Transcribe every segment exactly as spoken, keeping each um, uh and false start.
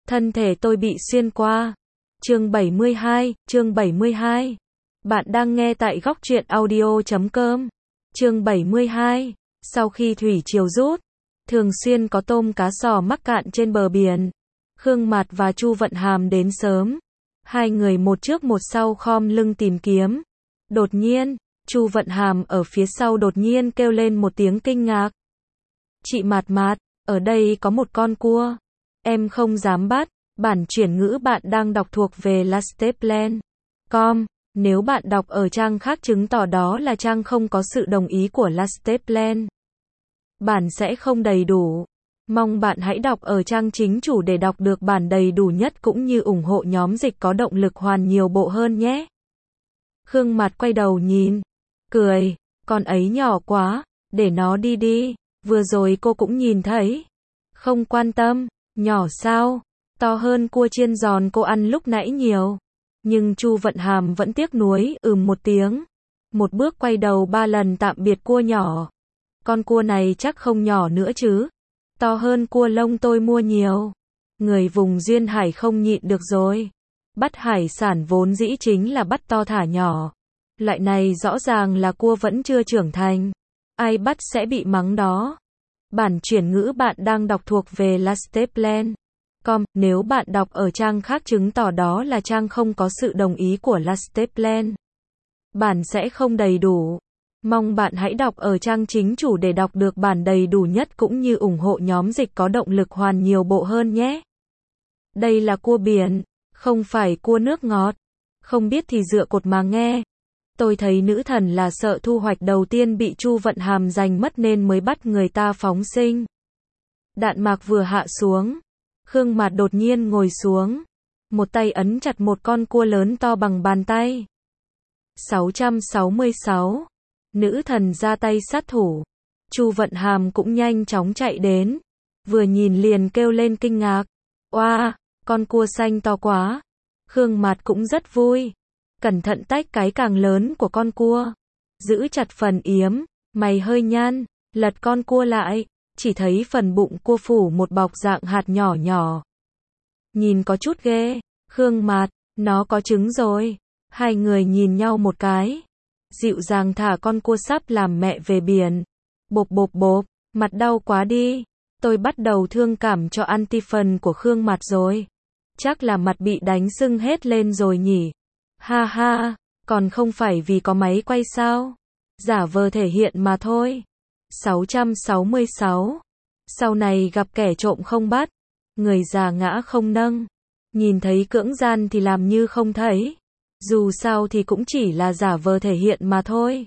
Thân thể tôi bị xuyên qua. Chương bảy mươi hai, chương bảy mươi hai. Bạn đang nghe tại góc truyện audio chấm com. Chương bảy mươi hai. Sau khi thủy triều rút, thường xuyên có tôm cá sò mắc cạn trên bờ biển. Khương Mạt và Chu Vận Hàm đến sớm. Hai người một trước một sau khom lưng tìm kiếm. Đột nhiên, Chu Vận Hàm ở phía sau đột nhiên kêu lên một tiếng kinh ngạc. Chị Mạt Mạt, ở đây có một con cua. Em không dám bắt. Bản chuyển ngữ bạn đang đọc thuộc về lasteplan chấm com. Nếu bạn đọc ở trang khác chứng tỏ đó là trang không có sự đồng ý của Lasteplan. Bản sẽ không đầy đủ. Mong bạn hãy đọc ở trang chính chủ để đọc được bản đầy đủ nhất cũng như ủng hộ nhóm dịch có động lực hoàn nhiều bộ hơn nhé. Khương Mạt quay đầu nhìn, cười, con ấy nhỏ quá, để nó đi đi, vừa rồi cô cũng nhìn thấy. Không quan tâm, nhỏ sao, to hơn cua chiên giòn cô ăn lúc nãy nhiều. Nhưng Chu Vận Hàm vẫn tiếc nuối ừm một tiếng. Một bước quay đầu ba lần tạm biệt cua nhỏ. Con cua này chắc không nhỏ nữa chứ. To hơn cua lông tôi mua nhiều. Người vùng duyên hải không nhịn được rồi. Bắt hải sản vốn dĩ chính là bắt to thả nhỏ. Loại này rõ ràng là cua vẫn chưa trưởng thành. Ai bắt sẽ bị mắng đó. Bản chuyển ngữ bạn đang đọc thuộc về Lasteplan chấm com. Nếu bạn đọc ở trang khác chứng tỏ đó là trang không có sự đồng ý của Lasteplan. Bản sẽ không đầy đủ. Mong bạn hãy đọc ở trang chính chủ để đọc được bản đầy đủ nhất cũng như ủng hộ nhóm dịch có động lực hoàn nhiều bộ hơn nhé. Đây là cua biển, không phải cua nước ngọt. Không biết thì dựa cột mà nghe. Tôi thấy nữ thần là sợ thu hoạch đầu tiên bị Chu Vận Hàm giành mất nên mới bắt người ta phóng sinh. Đạn mạc vừa hạ xuống. Khương Mạt đột nhiên ngồi xuống. Một tay ấn chặt một con cua lớn to bằng bàn tay. sáu trăm sáu mươi sáu. Nữ thần ra tay sát thủ. Chu Vận Hàm cũng nhanh chóng chạy đến. Vừa nhìn liền kêu lên kinh ngạc. Oa, con cua xanh to quá. Khương Mạt cũng rất vui. Cẩn thận tách cái càng lớn của con cua. Giữ chặt phần yếm, mày hơi nhăn, lật con cua lại. Chỉ thấy phần bụng cua phủ một bọc dạng hạt nhỏ nhỏ. Nhìn có chút ghê. Khương Mạt, nó có trứng rồi. Hai người nhìn nhau một cái. Dịu dàng thả con cua sắp làm mẹ về biển. Bộp bộp bộp, mặt đau quá đi. Tôi bắt đầu thương cảm cho anti phần của Khương Mạt rồi. Chắc là mặt bị đánh sưng hết lên rồi nhỉ. Ha ha, còn không phải vì có máy quay sao. Giả vờ thể hiện mà thôi. sáu trăm sáu mươi sáu. Sau này gặp kẻ trộm không bắt. Người già ngã không nâng. Nhìn thấy cưỡng gian thì làm như không thấy. Dù sao thì cũng chỉ là giả vờ thể hiện mà thôi.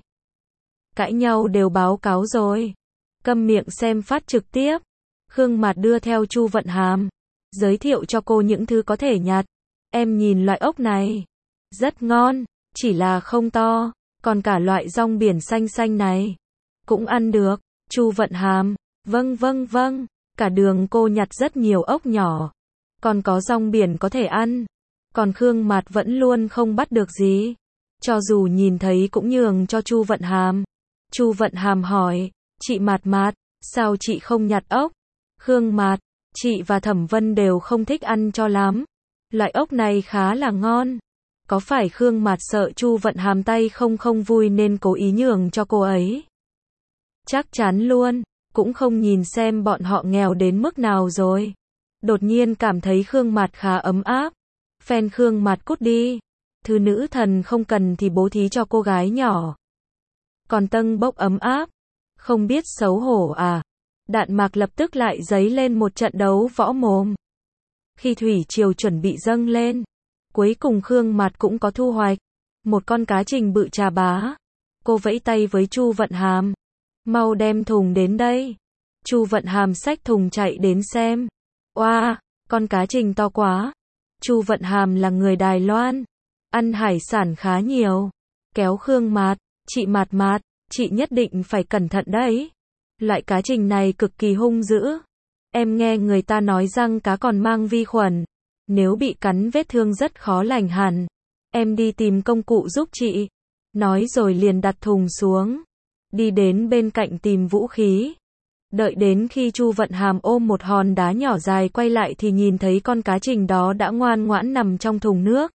Cãi nhau đều báo cáo rồi. Câm miệng xem phát trực tiếp. Khương Mạt đưa theo Chu Vận Hàm. Giới thiệu cho cô những thứ có thể nhặt. Em nhìn loại ốc này. Rất ngon. Chỉ là không to. Còn cả loại rong biển xanh xanh này. Cũng ăn được. Chu Vận Hàm. Vâng vâng vâng. Cả đường cô nhặt rất nhiều ốc nhỏ. Còn có rong biển có thể ăn. Còn Khương Mạt vẫn luôn không bắt được gì. Cho dù nhìn thấy cũng nhường cho Chu Vận Hàm. Chu Vận Hàm hỏi. Chị Mạt Mạt, sao chị không nhặt ốc? Khương Mạt. Chị và Thẩm Vân đều không thích ăn cho lắm. Loại ốc này khá là ngon. Có phải Khương Mạt sợ Chu Vận Hàm tay không không vui nên cố ý nhường cho cô ấy? Chắc chắn luôn. Cũng không nhìn xem bọn họ nghèo đến mức nào rồi. Đột nhiên cảm thấy Khương Mạt khá ấm áp. Phen Khương Mạt cút đi. Thứ nữ thần không cần thì bố thí cho cô gái nhỏ. Còn tâng bốc ấm áp. Không biết xấu hổ à. Đạn mạc lập tức lại dấy lên một trận đấu võ mồm. Khi thủy triều chuẩn bị dâng lên. Cuối cùng Khương Mạt cũng có thu hoạch. Một con cá trình bự trà bá. Cô vẫy tay với Chu Vận Hàm. Mau đem thùng đến đây. Chu Vận Hàm xách thùng chạy đến xem. Oa, con cá trình to quá. Chu Vận Hàm là người Đài Loan. Ăn hải sản khá nhiều. Kéo Khương Mạt. Chị Mạt Mạt, chị nhất định phải cẩn thận đấy. Loại cá trình này cực kỳ hung dữ. Em nghe người ta nói răng cá còn mang vi khuẩn. Nếu bị cắn vết thương rất khó lành hẳn. Em đi tìm công cụ giúp chị. Nói rồi liền đặt thùng xuống. Đi đến bên cạnh tìm vũ khí. Đợi đến khi Chu Vận Hàm ôm một hòn đá nhỏ dài quay lại thì nhìn thấy con cá trình đó đã ngoan ngoãn nằm trong thùng nước.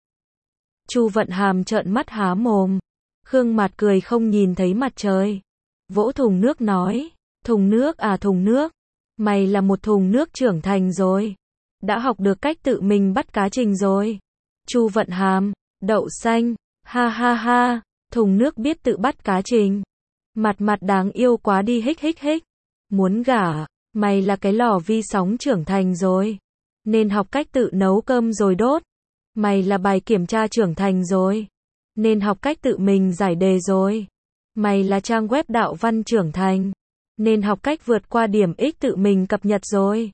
Chu Vận Hàm trợn mắt há mồm. Khương Mạt cười không nhìn thấy mặt trời. Vỗ thùng nước nói, thùng nước à thùng nước, mày là một thùng nước trưởng thành rồi. Đã học được cách tự mình bắt cá trình rồi. Chu Vận Hàm, đậu xanh, ha ha ha, thùng nước biết tự bắt cá trình. Mặt mặt đáng yêu quá đi hích hích hích. Muốn gả, mày là cái lò vi sóng trưởng thành rồi. Nên học cách tự nấu cơm rồi đốt. Mày là bài kiểm tra trưởng thành rồi. Nên học cách tự mình giải đề rồi. Mày là trang web đạo văn trưởng thành. Nên học cách vượt qua điểm X tự mình cập nhật rồi.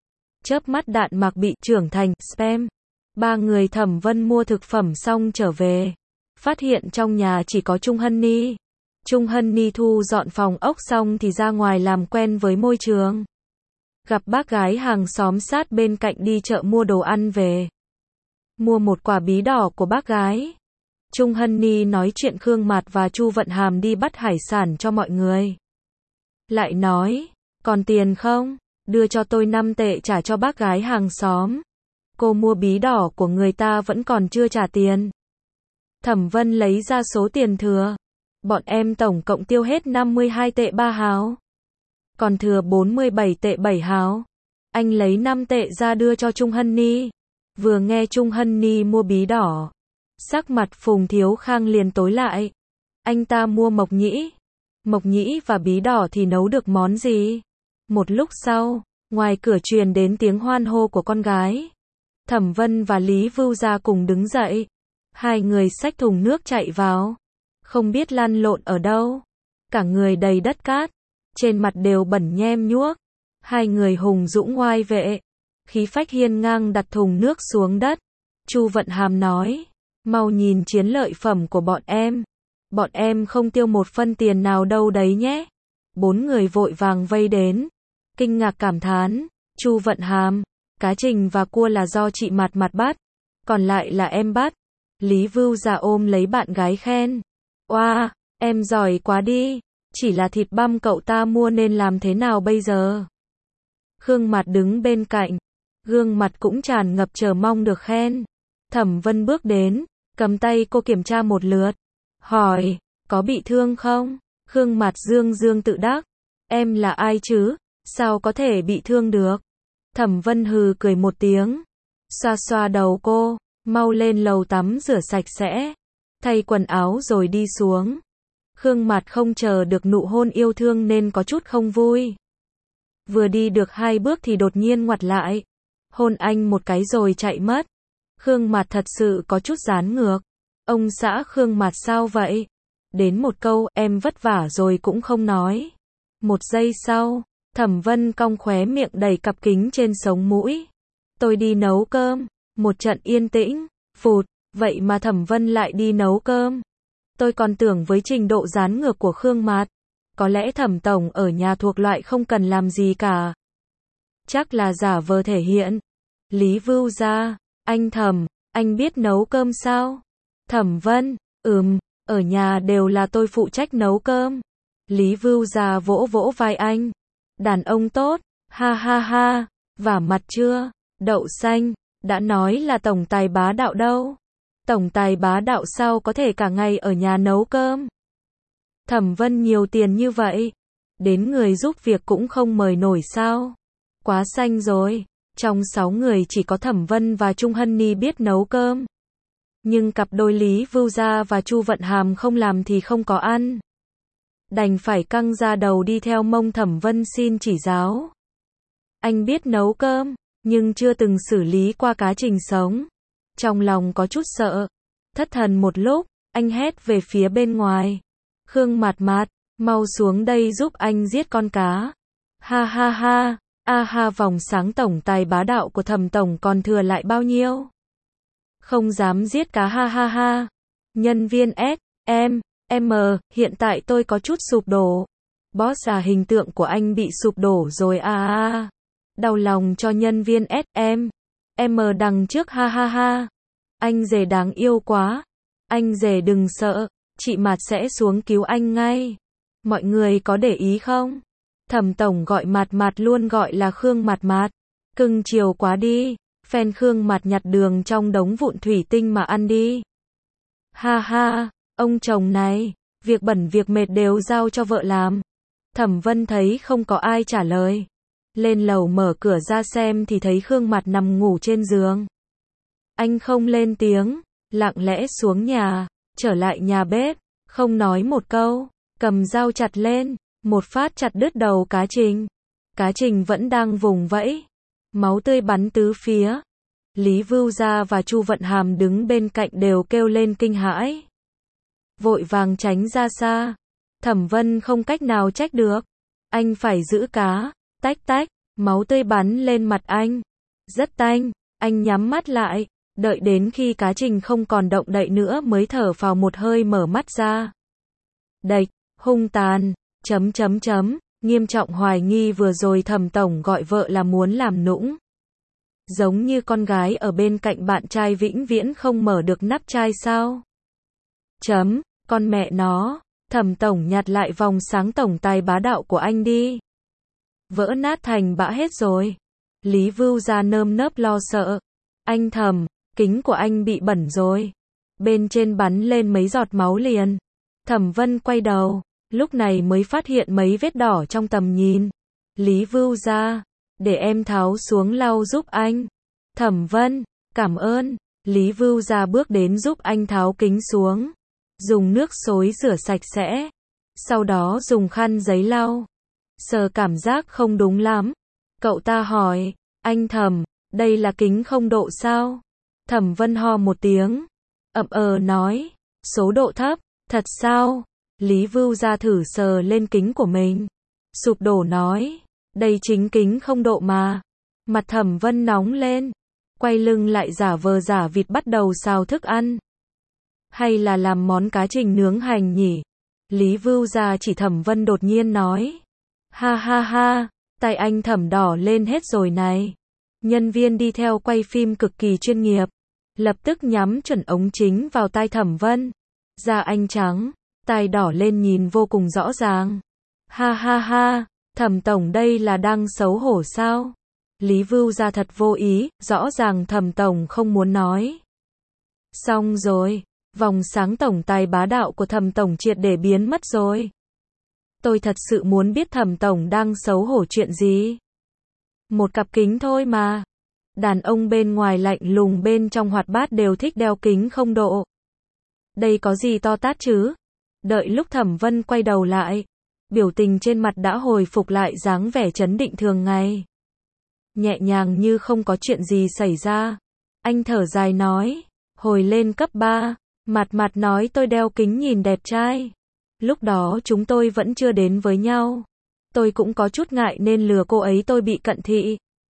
Chớp mắt Đạn Mạc bị trưởng thành, spam. Ba người Thẩm Vân mua thực phẩm xong trở về. Phát hiện trong nhà chỉ có Trung Hân Ni. Trung Hân Ni thu dọn phòng ốc xong thì ra ngoài làm quen với môi trường. Gặp bác gái hàng xóm sát bên cạnh đi chợ mua đồ ăn về. Mua một quả bí đỏ của bác gái. Trung Hân Ni nói chuyện Khương Mạt và Chu Vận Hàm đi bắt hải sản cho mọi người. Lại nói, còn tiền không? Đưa cho tôi năm tệ trả cho bác gái hàng xóm. Cô mua bí đỏ của người ta vẫn còn chưa trả tiền. Thẩm Vân lấy ra số tiền thừa. Bọn em tổng cộng tiêu hết năm mươi hai tệ ba hào. Còn thừa bốn mươi bảy tệ bảy hào. Anh lấy năm tệ ra đưa cho Trung Hân Ni. Vừa nghe Trung Hân Ni mua bí đỏ, sắc mặt Phùng Thiếu Khang liền tối lại. Anh ta mua mộc nhĩ. Mộc nhĩ và bí đỏ thì nấu được món gì? Một lúc sau, ngoài cửa truyền đến tiếng hoan hô của con gái. Thẩm Vân và Lý Vưu Gia cùng đứng dậy. Hai người xách thùng nước chạy vào. Không biết lăn lộn ở đâu. Cả người đầy đất cát. Trên mặt đều bẩn nhem nhuốc. Hai người hùng dũng oai vệ. Khí phách hiên ngang đặt thùng nước xuống đất. Chu Vận Hàm nói. Mau nhìn chiến lợi phẩm của bọn em. Bọn em không tiêu một phân tiền nào đâu đấy nhé. Bốn người vội vàng vây đến. Kinh ngạc cảm thán. Chu Vận Hàm. Cá trình và cua là do chị Mạt Mạt bắt. Còn lại là em bắt. Lý Vưu Gia ôm lấy bạn gái khen. Oa, em giỏi quá đi. Chỉ là thịt băm cậu ta mua nên làm thế nào bây giờ? Khương Mạt đứng bên cạnh. Gương mặt cũng tràn ngập chờ mong được khen. Thẩm Vân bước đến. Cầm tay cô kiểm tra một lượt. Hỏi, có bị thương không? Khương Mạt dương dương tự đắc. Em là ai chứ? Sao có thể bị thương được? Thẩm Vân hừ cười một tiếng. Xoa xoa đầu cô. Mau lên lầu tắm rửa sạch sẽ. Thay quần áo rồi đi xuống. Khương Mạt không chờ được nụ hôn yêu thương nên có chút không vui. Vừa đi được hai bước thì đột nhiên ngoặt lại. Hôn anh một cái rồi chạy mất. Khương Mạt thật sự có chút gián ngược. Ông xã Khương Mạt sao vậy? Đến một câu, em vất vả rồi cũng không nói. Một giây sau, Thẩm Vân cong khóe miệng đẩy cặp kính trên sống mũi. Tôi đi nấu cơm. Một trận yên tĩnh, phụt, vậy mà Thẩm Vân lại đi nấu cơm. Tôi còn tưởng với trình độ gián ngược của Khương Mạt, có lẽ Thẩm tổng ở nhà thuộc loại không cần làm gì cả. Chắc là giả vờ thể hiện. Lý Vưu Gia, anh Thẩm, anh biết nấu cơm sao? Thẩm Vân, ừm, ở nhà đều là tôi phụ trách nấu cơm. Lý Vưu Gia vỗ vỗ vai anh. Đàn ông tốt, ha ha ha, vả mặt chưa? Đậu xanh. Đã nói là tổng tài bá đạo đâu. Tổng tài bá đạo sao có thể cả ngày ở nhà nấu cơm. Thẩm Vân nhiều tiền như vậy. Đến người giúp việc cũng không mời nổi sao. Quá xanh rồi. Trong sáu người chỉ có Thẩm Vân và Trung Hân Ni biết nấu cơm. Nhưng cặp đôi Lý Vưu Gia và Chu Vận Hàm không làm thì không có ăn. Đành phải căng ra đầu đi theo mông Thẩm Vân xin chỉ giáo. Anh biết nấu cơm, nhưng chưa từng xử lý qua cá trình sống. Trong lòng có chút sợ. Thất thần một lúc, anh hét về phía bên ngoài. Khương Mạt Mạt, mau xuống đây giúp anh giết con cá. Ha ha ha, a ha vòng sáng tổng tài bá đạo của Thẩm tổng còn thừa lại bao nhiêu? Không dám giết cá ha ha ha. Nhân viên S, M, M, hiện tại tôi có chút sụp đổ. Boss à, hình tượng của anh bị sụp đổ rồi à à. Đau lòng cho nhân viên S, M, M đằng trước ha ha ha. Anh rể đáng yêu quá. Anh rể đừng sợ, chị Mạt sẽ xuống cứu anh ngay. Mọi người có để ý không? Thẩm tổng gọi Mạt Mạt luôn gọi là Khương Mạt Mạt. Cưng chiều quá đi, phen Khương Mạt nhặt đường trong đống vụn thủy tinh mà ăn đi. Ha ha, ông chồng này, việc bẩn việc mệt đều giao cho vợ làm. Thẩm Vân thấy không có ai trả lời. Lên lầu mở cửa ra xem thì thấy Khương Mạt nằm ngủ trên giường. Anh không lên tiếng, lặng lẽ xuống nhà, trở lại nhà bếp, không nói một câu, cầm dao chặt lên, một phát chặt đứt đầu cá Trình. Cá Trình vẫn đang vùng vẫy, máu tươi bắn tứ phía. Lý Vưu Gia và Chu Vận Hàm đứng bên cạnh đều kêu lên kinh hãi, vội vàng tránh ra xa. Thẩm Vân không cách nào trách được, anh phải giữ cá. Tách tách, máu tươi bắn lên mặt anh, rất tanh. Anh nhắm mắt lại, đợi đến khi cá Trình không còn động đậy nữa mới thở phào một hơi mở mắt ra. Đạch, hung tàn, chấm chấm chấm, nghiêm trọng hoài nghi vừa rồi Thẩm tổng gọi vợ là muốn làm nũng. Giống như con gái ở bên cạnh bạn trai vĩnh viễn không mở được nắp chai sao? Chấm, con mẹ nó, Thẩm tổng nhặt lại vòng sáng tổng tài bá đạo của anh đi. Vỡ nát thành bã hết rồi. Lý Vưu Gia nơm nớp lo sợ. Anh Thẩm, kính của anh bị bẩn rồi. Bên trên bắn lên mấy giọt máu liền. Thẩm Vân quay đầu, lúc này mới phát hiện mấy vết đỏ trong tầm nhìn. Lý Vưu Gia, để em tháo xuống lau giúp anh. Thẩm Vân, cảm ơn. Lý Vưu Gia bước đến giúp anh tháo kính xuống. Dùng nước xối rửa sạch sẽ. Sau đó dùng khăn giấy lau. Sờ cảm giác không đúng lắm. Cậu ta hỏi, anh Thẩm, đây là kính không độ sao? Thẩm Vân ho một tiếng, ậm ờ nói, số độ thấp, thật sao? Lý Vưu Gia thử sờ lên kính của mình, sụp đổ nói, đây chính kính không độ mà. Mặt Thẩm Vân nóng lên, quay lưng lại giả vờ giả vịt bắt đầu xào thức ăn. Hay là làm món cá Trình nướng hành nhỉ? Lý Vưu Gia chỉ Thẩm Vân đột nhiên nói. Ha ha ha, tay anh Thẩm đỏ lên hết rồi này. Nhân viên đi theo quay phim cực kỳ chuyên nghiệp, lập tức nhắm chuẩn ống chính vào tai Thẩm Vân. Da anh trắng, tai đỏ lên nhìn vô cùng rõ ràng. Ha ha ha, Thẩm tổng đây là đang xấu hổ sao? Lý Vưu Gia thật vô ý, rõ ràng Thẩm tổng không muốn nói. Xong rồi, vòng sáng tổng tài bá đạo của Thẩm tổng triệt để biến mất rồi. Tôi thật sự muốn biết Thẩm tổng đang xấu hổ chuyện gì. Một cặp kính thôi mà. Đàn ông bên ngoài lạnh lùng bên trong hoạt bát đều thích đeo kính không độ. Đây có gì to tát chứ? Đợi lúc Thẩm Vân quay đầu lại, biểu tình trên mặt đã hồi phục lại dáng vẻ trấn định thường ngày. Nhẹ nhàng như không có chuyện gì xảy ra. Anh thở dài nói, hồi lên cấp ba, Mạt Mạt nói tôi đeo kính nhìn đẹp trai. Lúc đó chúng tôi vẫn chưa đến với nhau. Tôi cũng có chút ngại nên lừa cô ấy tôi bị cận thị.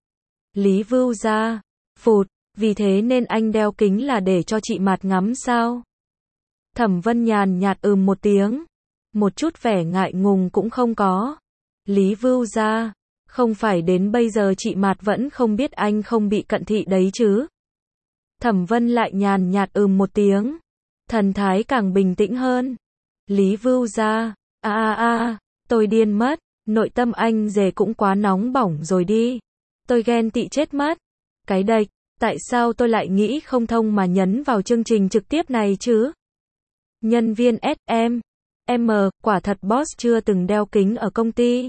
Lý Vưu Gia, phụt, vì thế nên anh đeo kính là để cho chị Mạt ngắm sao? Thẩm Vân nhàn nhạt ừm một tiếng. Một chút vẻ ngại ngùng cũng không có. Lý Vưu Gia, không phải đến bây giờ chị Mạt vẫn không biết anh không bị cận thị đấy chứ? Thẩm Vân lại nhàn nhạt ừm một tiếng. Thần thái càng bình tĩnh hơn. Lý Vưu Gia, a a a, tôi điên mất, nội tâm anh rể cũng quá nóng bỏng rồi đi. Tôi ghen tị chết mất. Cái đệch, tại sao tôi lại nghĩ không thông mà nhấn vào chương trình trực tiếp này chứ? Nhân viên ét em, em, quả thật boss chưa từng đeo kính ở công ty.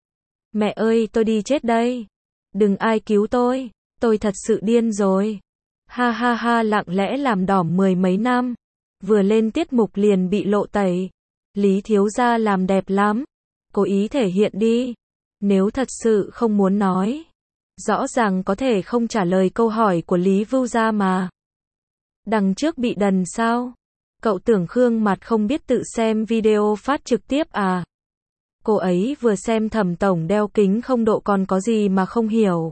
Mẹ ơi, tôi đi chết đây. Đừng ai cứu tôi, tôi thật sự điên rồi. Ha ha ha, lặng lẽ làm đỏm mười mấy năm. Vừa lên tiết mục liền bị lộ tẩy. Lý thiếu gia làm đẹp lắm. Cố ý thể hiện đi. Nếu thật sự không muốn nói, rõ ràng có thể không trả lời câu hỏi của Lý Vưu Gia mà. Đằng trước bị đần sao? Cậu tưởng Khương Mạt không biết tự xem video phát trực tiếp à? Cô ấy vừa xem Thẩm tổng đeo kính không độ còn có gì mà không hiểu.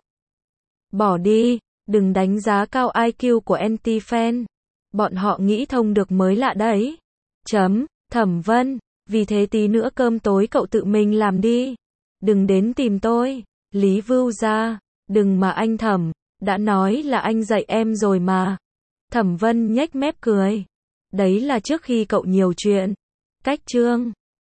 Bỏ đi, đừng đánh giá cao i kiu của anti-fan. Bọn họ nghĩ thông được mới lạ đấy. Chấm, Thẩm Vân, vì thế tí nữa cơm tối cậu tự mình làm đi. Đừng đến tìm tôi. Lý Vưu Gia, đừng mà anh Thẩm, đã nói là anh dạy em rồi mà. Thẩm Vân nhếch mép cười. Đấy là trước khi cậu nhiều chuyện. Cách chương